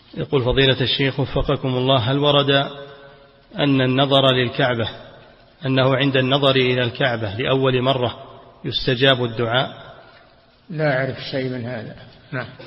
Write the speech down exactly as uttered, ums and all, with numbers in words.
يقول فضيلة الشيخ وفقكم الله، هل ورد أن النظر للكعبة أنه عند النظر إلى الكعبة لأول مرة يستجاب الدعاء؟ لا أعرف شيء من هذا. نعم.